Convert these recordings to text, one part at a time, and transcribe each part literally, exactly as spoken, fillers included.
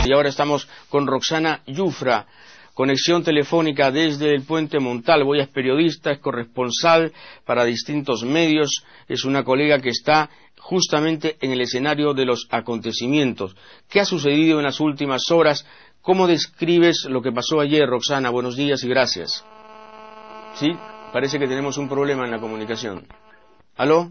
Y ahora estamos con Roxana Yufra, conexión telefónica desde el Puente Montalvo. Ella es periodista, es corresponsal para distintos medios, es una colega que está justamente en el escenario de los acontecimientos. ¿Qué ha sucedido en las últimas horas? ¿Cómo describes lo que pasó ayer, Roxana? Buenos días y gracias. Sí, parece que tenemos un problema en la comunicación. ¿Aló?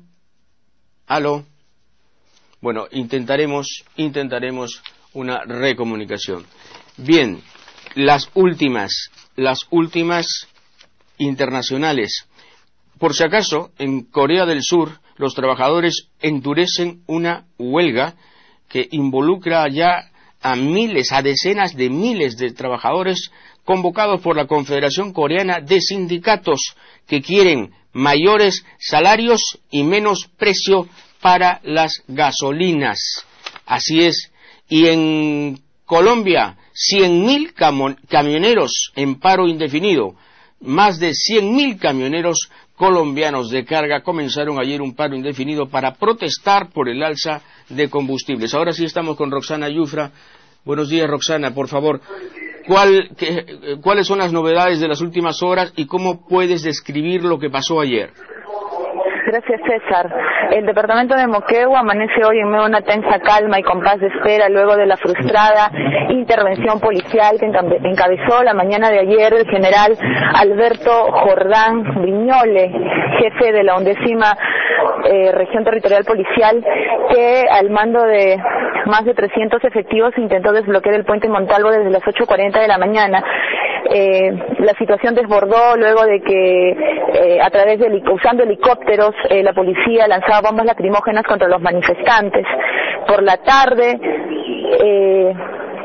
¿Aló? Bueno, intentaremos, intentaremos una recomunicación. Bien, las últimas, las últimas internacionales. Por si acaso, en Corea del Sur, los trabajadores endurecen una huelga que involucra ya a miles, a decenas de miles de trabajadores convocados por la Confederación Coreana de Sindicatos, que quieren mayores salarios y menos precio para las gasolinas. Así es. Y en Colombia, cien mil camioneros en paro indefinido. Más de cien mil camioneros colombianos de carga comenzaron ayer un paro indefinido para protestar por el alza de combustibles. Ahora sí estamos con Roxana Yufra. Buenos días, Roxana, por favor. ¿Cuál, qué, ¿Cuáles son las novedades de las últimas horas y cómo puedes describir lo que pasó ayer? Gracias, César. El departamento de Moquegua amanece hoy en medio de una tensa calma y compás de espera luego de la frustrada intervención policial que encabezó la mañana de ayer el general Alberto Jordán Viñole, jefe de la undécima eh, región territorial policial, que al mando de más de trescientos efectivos intentó desbloquear el puente Montalvo desde las ocho cuarenta de la mañana. Eh, la situación desbordó luego de que eh, a través de usando helicópteros eh, la policía lanzaba bombas lacrimógenas contra los manifestantes. Por la tarde, eh,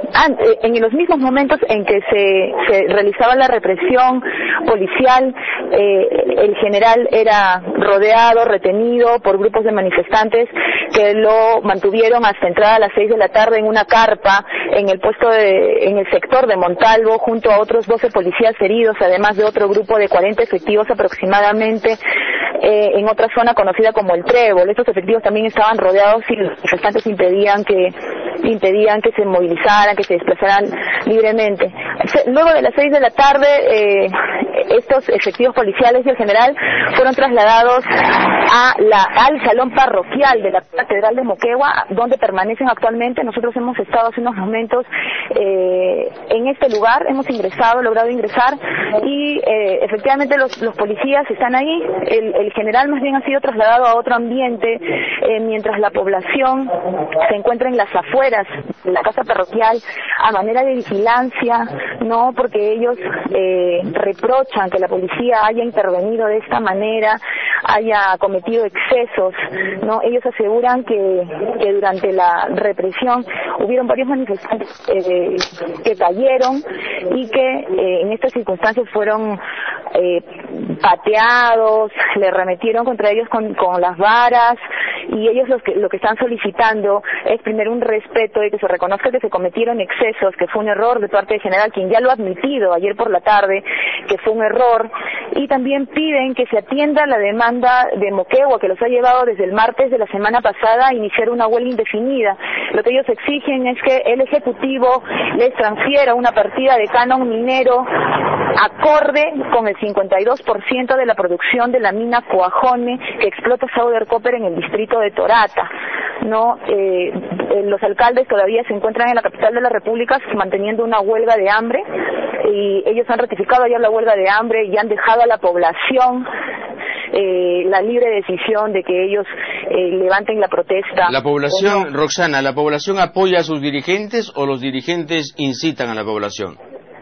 en los mismos momentos en que se, se realizaba la represión policial, eh, el general era rodeado, retenido por grupos de manifestantes que lo mantuvieron hasta entrada a las seis de la tarde en una carpa en el puesto de, en el sector de Montalvo, junto a otros doce policías heridos, además de otro grupo de cuarenta efectivos aproximadamente eh, en otra zona conocida como el Trébol. Estos efectivos también estaban rodeados y los manifestantes impedían que impedían que se movilizaran, que se desplazaran libremente. Luego de las seis de la tarde, eh, estos efectivos policiales y el general fueron trasladados a la, al salón parroquial de la Catedral de Moquegua, donde permanecen actualmente. Nosotros hemos estado hace unos momentos eh, en este lugar, hemos ingresado, logrado ingresar, y eh, efectivamente los, los policías están ahí. El, el general más bien ha sido trasladado a otro ambiente, eh, mientras la población se encuentra en las afueras de la casa parroquial a manera de vigilancia, no porque ellos eh, reprochan que la policía haya intervenido de esta manera, haya cometido excesos, no. Ellos aseguran que, que durante la represión hubieron varios manifestantes eh, que cayeron y que eh, en estas circunstancias fueron eh, pateados, le arremetieron contra ellos con, con las varas, y ellos lo que, lo que están solicitando es primero un respeto y que se reconozca que se cometieron excesos, que fue un error de parte del general, quien ya lo ha admitido ayer por la tarde, que fue un error, y también piden que se atienda la demanda de Moquegua, que los ha llevado desde el martes de la semana pasada a iniciar una huelga indefinida. Lo que ellos exigen es que el Ejecutivo les transfiera una partida de canon minero acorde con el cincuenta y dos por ciento de la producción de la mina Coajone que explota Southern Copper en el distrito de Torata. No, eh, los alcaldes todavía se encuentran en la capital de la República manteniendo una huelga de hambre, y ellos han ratificado ya la huelga de hambre y han dejado a la población eh, la libre decisión de que ellos eh, levanten la protesta. La población, no. Roxana, ¿la población apoya a sus dirigentes o los dirigentes incitan a la población?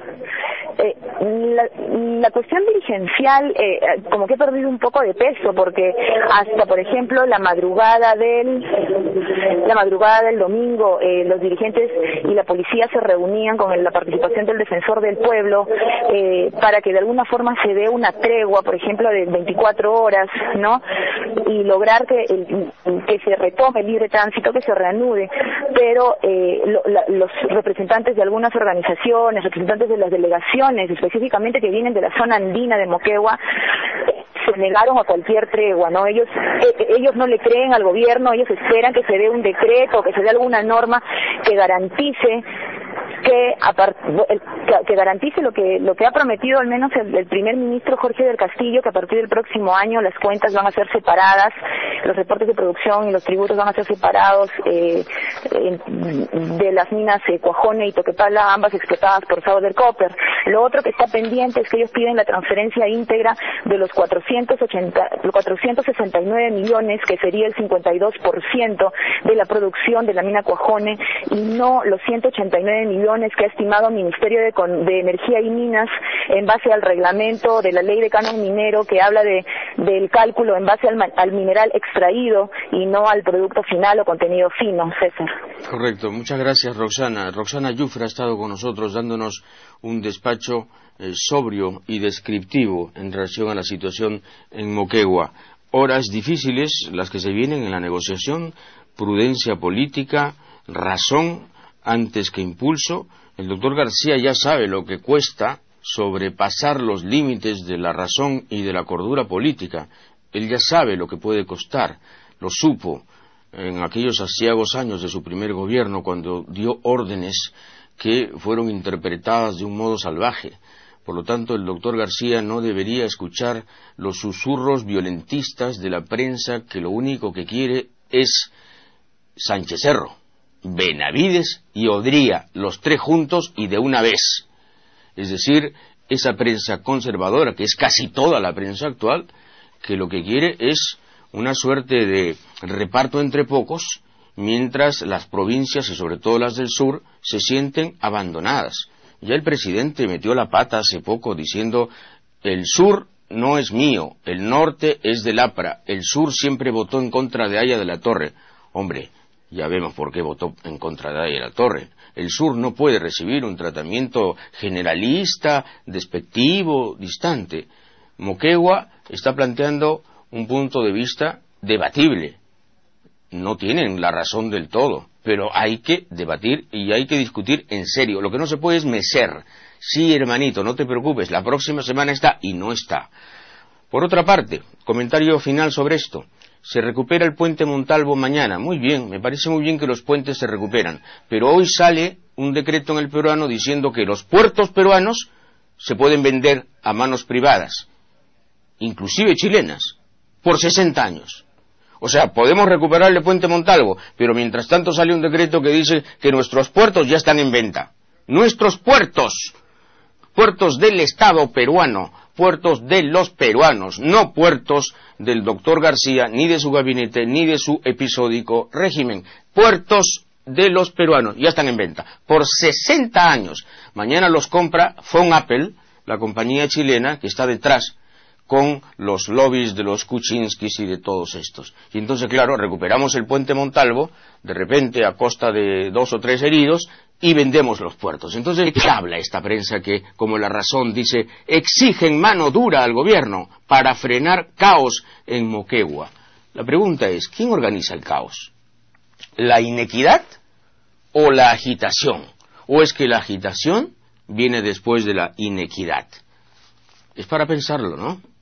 Eh, la, la cuestión dirigencial eh, como que ha perdido un poco de peso, porque hasta, por ejemplo, la madrugada del la madrugada del domingo eh, los dirigentes y la policía se reunían con la participación del defensor del pueblo eh, para que de alguna forma se dé una tregua, por ejemplo, de veinticuatro horas, ¿no? Y lograr que el, que se retome el libre tránsito, que se reanude. Pero eh, lo, la, los representantes de algunas organizaciones, representantes de las delegaciones, específicamente que vienen de la zona andina de Moquegua, se negaron a cualquier tregua, ¿no? Ellos eh, ellos no le creen al gobierno, ellos esperan que se dé un decreto, que se dé alguna norma que garantice que, que, que garantice lo que lo que ha prometido al menos el, el primer ministro Jorge del Castillo, que a partir del próximo año las cuentas van a ser separadas, los reportes de producción y los tributos van a ser separados eh, de las minas eh, Cuajone y Toquepala, ambas explotadas por Southern Copper. Lo otro que está pendiente es que ellos piden la transferencia íntegra de los cuatrocientos sesenta y nueve millones, que sería el cincuenta y dos por ciento de la producción de la mina Cuajone, y no los ciento ochenta y nueve millones que ha estimado el Ministerio de, de Energía y Minas en base al reglamento de la ley de canon minero, que habla de del cálculo en base al, al mineral extraído y no al producto final o contenido fino, César. Correcto, muchas gracias, Roxana. Roxana Yufra ha estado con nosotros dándonos un despacho eh, sobrio y descriptivo en relación a la situación en Moquegua. Horas difíciles las que se vienen en la negociación, prudencia política, razón antes que impulso. El doctor García ya sabe lo que cuesta sobrepasar los límites de la razón y de la cordura política. Él ya sabe lo que puede costar, lo supo en aquellos aciagos años de su primer gobierno, cuando dio órdenes que fueron interpretadas de un modo salvaje. Por lo tanto, el doctor García no debería escuchar los susurros violentistas de la prensa, que lo único que quiere es Sánchez Cerro, Benavides y Odría, los tres juntos y de una vez. Es decir, esa prensa conservadora, que es casi toda la prensa actual, que lo que quiere es una suerte de reparto entre pocos, mientras las provincias, y sobre todo las del sur, se sienten abandonadas. Ya el presidente metió la pata hace poco diciendo: el sur no es mío, el norte es del A P R A, el sur siempre votó en contra de Haya de la Torre. Hombre, ya vemos por qué votó en contra de Haya de la Torre. El sur no puede recibir un tratamiento generalista, despectivo, distante. Moquegua está planteando un punto de vista debatible. No tienen la razón del todo, pero hay que debatir y hay que discutir en serio. Lo que no se puede es mecer. Sí, hermanito, no te preocupes, la próxima semana está, y no está. Por otra parte, comentario final sobre esto. Se recupera el puente Montalvo mañana. Muy bien, me parece muy bien que los puentes se recuperan. Pero hoy sale un decreto en el peruano diciendo que los puertos peruanos se pueden vender a manos privadas, inclusive chilenas, por sesenta años. O sea, podemos recuperar el puente Montalvo, pero mientras tanto sale un decreto que dice que nuestros puertos ya están en venta. Nuestros puertos, puertos del Estado peruano, puertos de los peruanos, no puertos del doctor García, ni de su gabinete, ni de su episódico régimen. Puertos de los peruanos, ya están en venta, por sesenta años. Mañana los compra Fonapel, la compañía chilena que está detrás, con los lobbies de los Kuczynskis y de todos estos. Y entonces, claro, recuperamos el puente Montalvo, de repente a costa de dos o tres heridos, y vendemos los puertos. Entonces, ¿de qué habla esta prensa que, como La Razón dice, exigen mano dura al gobierno para frenar caos en Moquegua? La pregunta es, ¿quién organiza el caos? ¿La inequidad o la agitación? ¿O es que la agitación viene después de la inequidad? Es para pensarlo, ¿no?